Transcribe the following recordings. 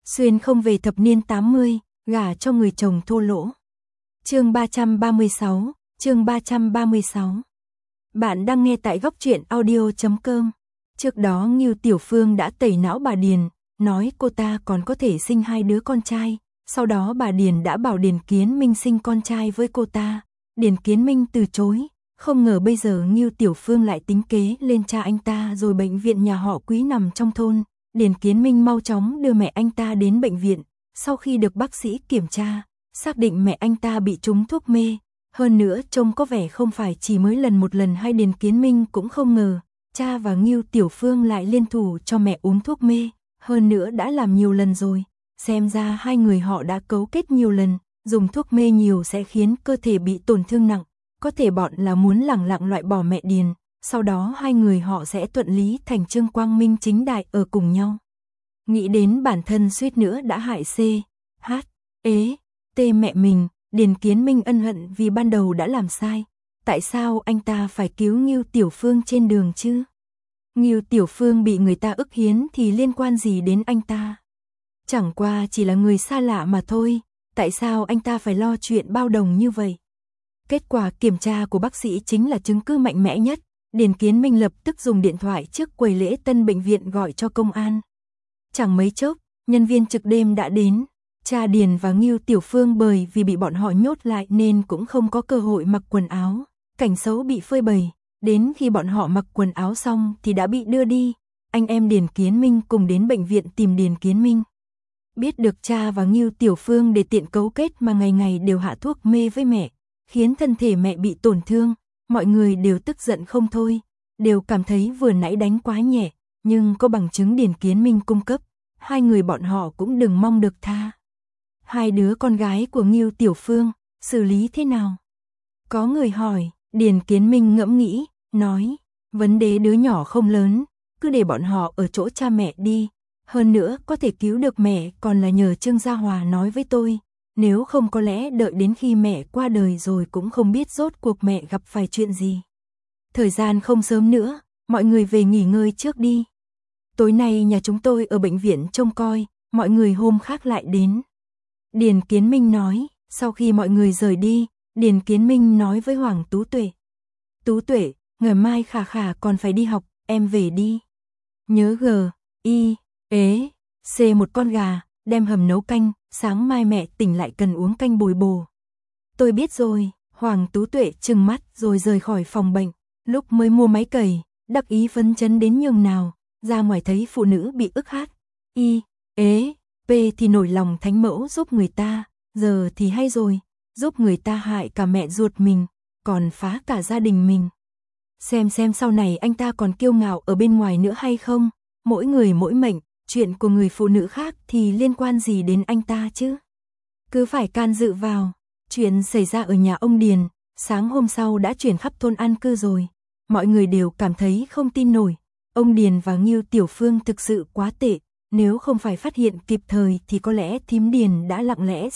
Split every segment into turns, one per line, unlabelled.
Xuyên không về thập niên 80, gả cho người chồng thô lỗ. Chương 336, chương 336. Bạn đang nghe tại góc truyện audio.com. Trước đó Ngưu Tiểu Phương đã tẩy não bà Điền, nói cô ta còn có thể sinh 2 đứa con trai. Sau đó bà Điền đã bảo Điền Kiến Minh sinh con trai với cô ta. Điền Kiến Minh từ chối. Không ngờ bây giờ Ngưu Tiểu Phương lại tính kế lên cha anh ta, rồi bệnh viện nhà họ Quý nằm trong thôn. Điền Kiến Minh mau chóng đưa mẹ anh ta đến bệnh viện. Sau khi được bác sĩ kiểm tra, xác định mẹ anh ta bị trúng thuốc mê. Hơn nữa trông có vẻ không phải chỉ mới một lần hay. Điền Kiến Minh cũng không ngờ cha và Ngưu Tiểu Phương lại liên thủ cho mẹ uống thuốc mê. Hơn nữa đã làm nhiều lần rồi. Xem ra hai người họ đã cấu kết nhiều lần. Dùng thuốc mê nhiều sẽ khiến cơ thể bị tổn thương nặng. Có thể bọn là muốn lẳng lặng loại bỏ mẹ Điền. Sau đó hai người họ sẽ thuận lý thành chương, quang minh chính đại ở cùng nhau. Nghĩ đến bản thân suýt nữa đã hại T mẹ mình, Điền Kiến Minh ân hận vì ban đầu đã làm sai. Tại sao anh ta phải cứu Ngưu Tiểu Phương trên đường chứ? Ngưu Tiểu Phương bị người ta ức hiến thì liên quan gì đến anh ta? Chẳng qua chỉ là người xa lạ mà thôi. Tại sao anh ta phải lo chuyện bao đồng như vậy? Kết quả kiểm tra của bác sĩ chính là chứng cứ mạnh mẽ nhất. Điền Kiến Minh lập tức dùng điện thoại trước quầy lễ tân bệnh viện gọi cho công an. Chẳng mấy chốc, nhân viên trực đêm đã đến. Cha Điền và Ngưu Tiểu Phương bởi vì bị bọn họ nhốt lại nên cũng không có cơ hội mặc quần áo. Cảnh xấu bị phơi bày. Đến khi bọn họ mặc quần áo xong thì đã bị đưa đi. Anh em Điền Kiến Minh cùng đến bệnh viện tìm Điền Kiến Minh. Biết được cha và Ngưu Tiểu Phương để tiện cấu kết mà ngày ngày đều hạ thuốc mê với mẹ, khiến thân thể mẹ bị tổn thương. Mọi người đều tức giận không thôi, đều cảm thấy vừa nãy đánh quá nhẹ, nhưng có bằng chứng Điền Kiến Minh cung cấp, hai người bọn họ cũng đừng mong được tha. 2 đứa con gái của Ngưu Tiểu Phương, xử lý thế nào? Có người hỏi. Điền Kiến Minh ngẫm nghĩ, nói, vấn đề đứa nhỏ không lớn, cứ để bọn họ ở chỗ cha mẹ đi. Hơn nữa có thể cứu được mẹ còn là nhờ Trương Gia Hòa nói với tôi. Nếu không có lẽ đợi đến khi mẹ qua đời rồi cũng không biết rốt cuộc mẹ gặp phải chuyện gì. Thời gian không sớm nữa, mọi người về nghỉ ngơi trước đi. Tối nay nhà chúng tôi ở bệnh viện trông coi, mọi người hôm khác lại đến. Điền Kiến Minh nói. Sau khi mọi người rời đi, Điền Kiến Minh nói với Hoàng Tú Tuệ. Tú Tuệ, ngày mai Khả Khả còn phải đi học, em về đi. Nhớ một con gà, đem hầm nấu canh, sáng mai mẹ tỉnh lại cần uống canh bồi bổ. Tôi biết rồi. Hoàng Tú Tuệ trừng mắt rồi rời khỏi phòng bệnh. Lúc mới mua máy cày, đắc ý phấn chấn đến nhường nào, ra ngoài thấy phụ nữ bị ức thì nổi lòng thánh mẫu giúp người ta. Giờ thì hay rồi, giúp người ta hại cả mẹ ruột mình, còn phá cả gia đình mình. Xem sau này anh ta còn kiêu ngạo ở bên ngoài nữa hay không. Mỗi người mỗi mệnh, chuyện của người phụ nữ khác thì liên quan gì đến anh ta chứ? Cứ phải can dự vào. Chuyện xảy ra ở nhà ông Điền, sáng hôm sau đã truyền khắp thôn an cư rồi. Mọi người đều cảm thấy không tin nổi. Ông Điền và Ngưu Tiểu Phương thực sự quá tệ. Nếu không phải phát hiện kịp thời thì có lẽ thím Điền đã lặng lẽ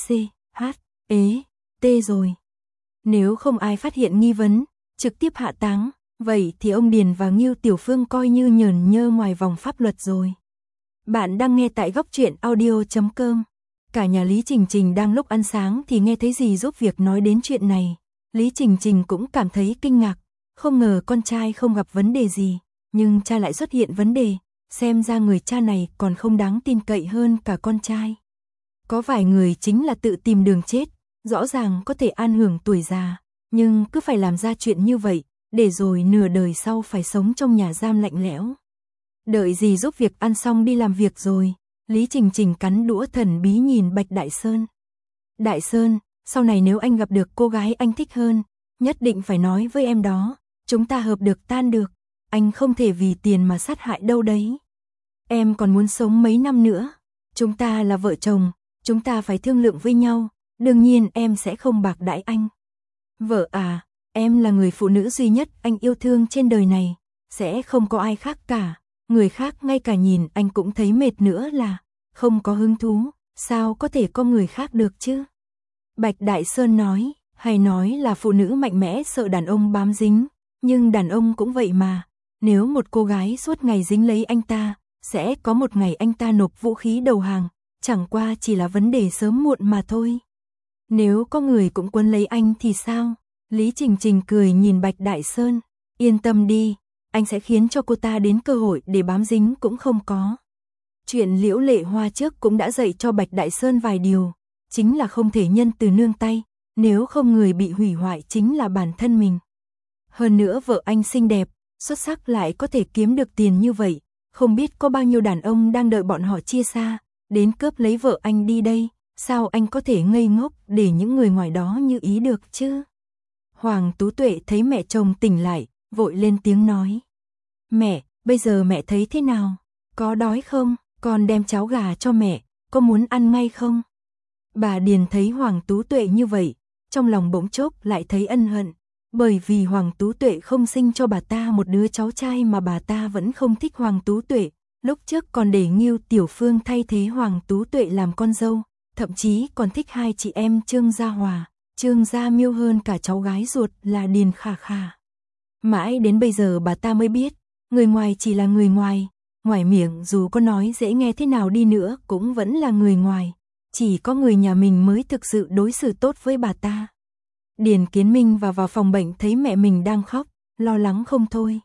rồi. Nếu không ai phát hiện nghi vấn, trực tiếp hạ táng, vậy thì ông Điền và Ngưu Tiểu Phương coi như nhờn nhơ ngoài vòng pháp luật rồi. Bạn đang nghe tại góc truyện audio.com. Cả nhà Lý Trình Trình đang lúc ăn sáng thì nghe thấy dì giúp việc nói đến chuyện này. Lý Trình Trình cũng cảm thấy kinh ngạc, không ngờ con trai không gặp vấn đề gì, nhưng cha lại xuất hiện vấn đề. Xem ra người cha này còn không đáng tin cậy hơn cả con trai. Có vài người chính là tự tìm đường chết, rõ ràng có thể an hưởng tuổi già, nhưng cứ phải làm ra chuyện như vậy, để rồi nửa đời sau phải sống trong nhà giam lạnh lẽo. Đợi dì giúp việc ăn xong đi làm việc rồi, Lý Trình Trình cắn đũa thần bí nhìn Bạch Đại Sơn. Đại Sơn, sau này nếu anh gặp được cô gái anh thích hơn, nhất định phải nói với em đó, chúng ta hợp được tan được, anh không thể vì tiền mà sát hại đâu đấy. Em còn muốn sống mấy năm nữa, chúng ta là vợ chồng, chúng ta phải thương lượng với nhau, đương nhiên em sẽ không bạc đãi anh. Vợ à, em là người phụ nữ duy nhất anh yêu thương trên đời này, sẽ không có ai khác cả, người khác ngay cả nhìn anh cũng thấy mệt nữa là không có hứng thú, sao có thể có người khác được chứ? Bạch Đại Sơn nói, hay nói là phụ nữ mạnh mẽ sợ đàn ông bám dính, nhưng đàn ông cũng vậy mà, nếu một cô gái suốt ngày dính lấy anh ta, sẽ có một ngày anh ta nộp vũ khí đầu hàng, chẳng qua chỉ là vấn đề sớm muộn mà thôi. Nếu có người cũng quấn lấy anh thì sao? Lý Trình Trình cười nhìn Bạch Đại Sơn, yên tâm đi, anh sẽ khiến cho cô ta đến cơ hội để bám dính cũng không có. Chuyện Liễu Lệ Hoa trước cũng đã dạy cho Bạch Đại Sơn vài điều, chính là không thể nhân từ nương tay, nếu không người bị hủy hoại chính là bản thân mình. Hơn nữa vợ anh xinh đẹp, xuất sắc lại có thể kiếm được tiền như vậy, không biết có bao nhiêu đàn ông đang đợi bọn họ chia xa, đến cướp lấy vợ anh đi đây, sao anh có thể ngây ngốc để những người ngoài đó như ý được chứ? Hoàng Tú Tuệ thấy mẹ chồng tỉnh lại, vội lên tiếng nói. Mẹ, bây giờ mẹ thấy thế nào? Có đói không? Con đem cháo gà cho mẹ, có muốn ăn ngay không? Bà Điền thấy Hoàng Tú Tuệ như vậy, trong lòng bỗng chốc lại thấy ân hận, bởi vì Hoàng Tú Tuệ không sinh cho bà ta một đứa cháu trai mà bà ta vẫn không thích Hoàng Tú Tuệ, lúc trước còn để Ngưu Tiểu Phương thay thế Hoàng Tú Tuệ làm con dâu, thậm chí còn thích hai chị em Trương Gia Hòa, Trương Gia Miêu hơn cả cháu gái ruột là Điền Khả Khả. Mãi đến bây giờ bà ta mới biết, người ngoài chỉ là người ngoài, ngoài miệng dù có nói dễ nghe thế nào đi nữa cũng vẫn là người ngoài, chỉ có người nhà mình mới thực sự đối xử tốt với bà ta. Điền Kiến Minh vào phòng bệnh thấy mẹ mình đang khóc, lo lắng không thôi.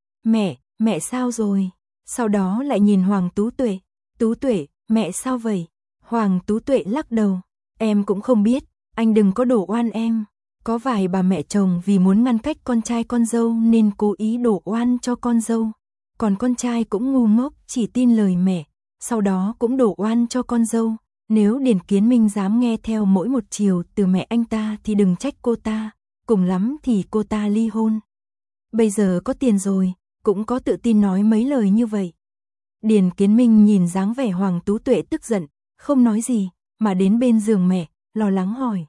Mẹ sao rồi? Sau đó lại nhìn Hoàng Tú Tuệ. Tú Tuệ, mẹ sao vậy? Hoàng Tú Tuệ lắc đầu. Em cũng không biết, anh đừng có đổ oan em. Có vài bà mẹ chồng vì muốn ngăn cách con trai con dâu nên cố ý đổ oan cho con dâu. Còn con trai cũng ngu ngốc chỉ tin lời mẹ, sau đó cũng đổ oan cho con dâu. Nếu Điền Kiến Minh dám nghe theo mỗi một chiều từ mẹ anh ta thì đừng trách cô ta, cùng lắm thì cô ta ly hôn. Bây giờ có tiền rồi, cũng có tự tin nói mấy lời như vậy. Điền Kiến Minh nhìn dáng vẻ Hoàng Tú Tuệ tức giận, không nói gì, mà đến bên giường mẹ, lo lắng hỏi.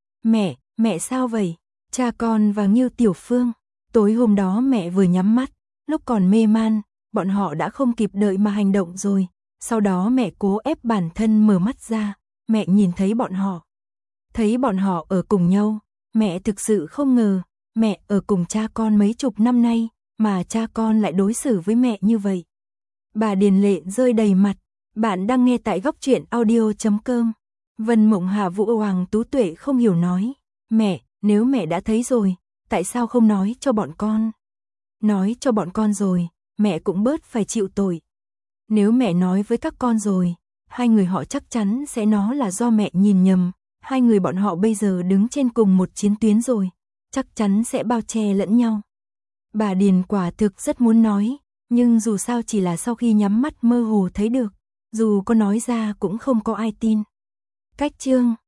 Mẹ sao vậy? Cha con và Ngưu Tiểu Phương. Tối hôm đó mẹ vừa nhắm mắt, lúc còn mê man, bọn họ đã không kịp đợi mà hành động rồi. Sau đó mẹ cố ép bản thân mở mắt ra, mẹ nhìn thấy bọn họ. Thấy bọn họ ở cùng nhau, mẹ thực sự không ngờ, mẹ ở cùng cha con mấy chục năm nay, mà cha con lại đối xử với mẹ như vậy. Bà Điền lệ rơi đầy mặt, bạn đang nghe tại Góc Truyện Audio.com. Vân Mộng Hà Vũ Hoàng Tú Tuệ không hiểu nói, mẹ, nếu mẹ đã thấy rồi, tại sao không nói cho bọn con? Nói cho bọn con rồi, mẹ cũng bớt phải chịu tội. Nếu mẹ nói với các con rồi, hai người họ chắc chắn sẽ nói là do mẹ nhìn nhầm, hai người bọn họ bây giờ đứng trên cùng một chiến tuyến rồi, chắc chắn sẽ bao che lẫn nhau. Bà Điền quả thực rất muốn nói, nhưng dù sao chỉ là sau khi nhắm mắt mơ hồ thấy được, dù có nói ra cũng không có ai tin. Cách chương